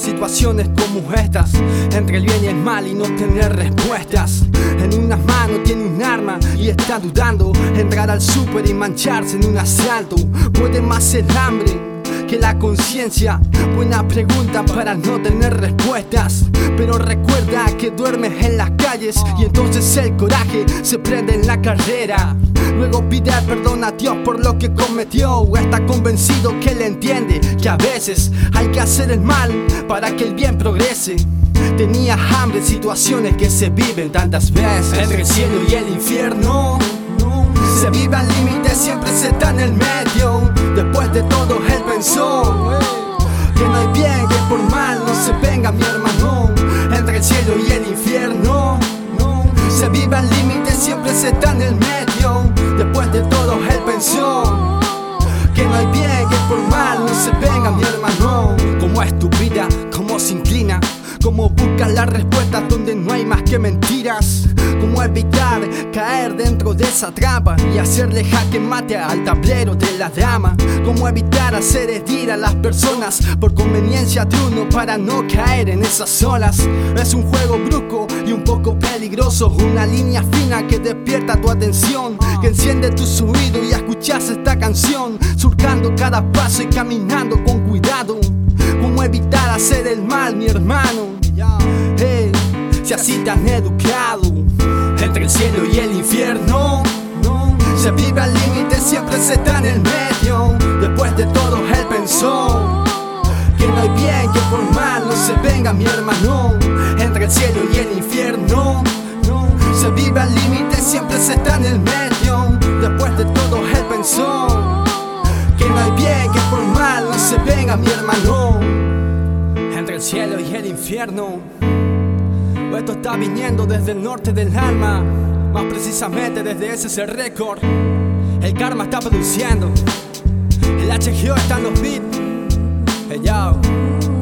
situaciones como estas, entre el bien y el mal y no tener respuestas. En unas manos tiene un arma y está dudando, entrar al súper y mancharse en un asalto. Puede más el hambre que la conciencia. Buena pregunta para no tener respuestas, pero recuerda que duermes en las calles y entonces el coraje se prende en la carrera. Luego pide perdón a Dios por lo que cometió. Está convencido que él entiende que a veces hay que hacer el mal para que el bien progrese. Tenía hambre, situaciones que se viven tantas veces. Entre el cielo y el infierno se vive al límite, siempre se está en el medio. Después de todo él pensó que no hay bien, que por mal no se venga mi hermano. Entre el cielo y el infierno se vive al límite, siempre se está en el medio. Después de todo él pensó que no hay bien, que por mal no se venga mi hermano. Cómo es tu vida, cómo se inclina, cómo buscas las respuestas donde no hay más que mentiras. Cómo evitar caer dentro de esa trampa y hacerle jaque mate al tablero de la dama. Cómo evitar hacer herir a las personas por conveniencia de uno para no caer en esas olas. Es un juego brusco y un poco peligroso, una línea fina que despierta tu atención, que enciende tus oídos y escuchas esta canción, surcando cada paso y caminando con cuidado. Cómo evitar hacer el mal, mi hermano, si así te han educado. Entre el cielo y el infierno se vive al límite, siempre se está en el medio. Después de todo él pensó que no hay bien, que por mal no se venga mi hermano. Entre el cielo y el infierno se vive al límite, siempre se está en el medio. Después de todo él pensó que no hay bien, que por mal no se venga mi hermano. Entre el cielo y el infierno, esto está viniendo desde el norte del alma, más precisamente desde ese récord. El karma está produciendo, el HGO está en los beats. Hey yo.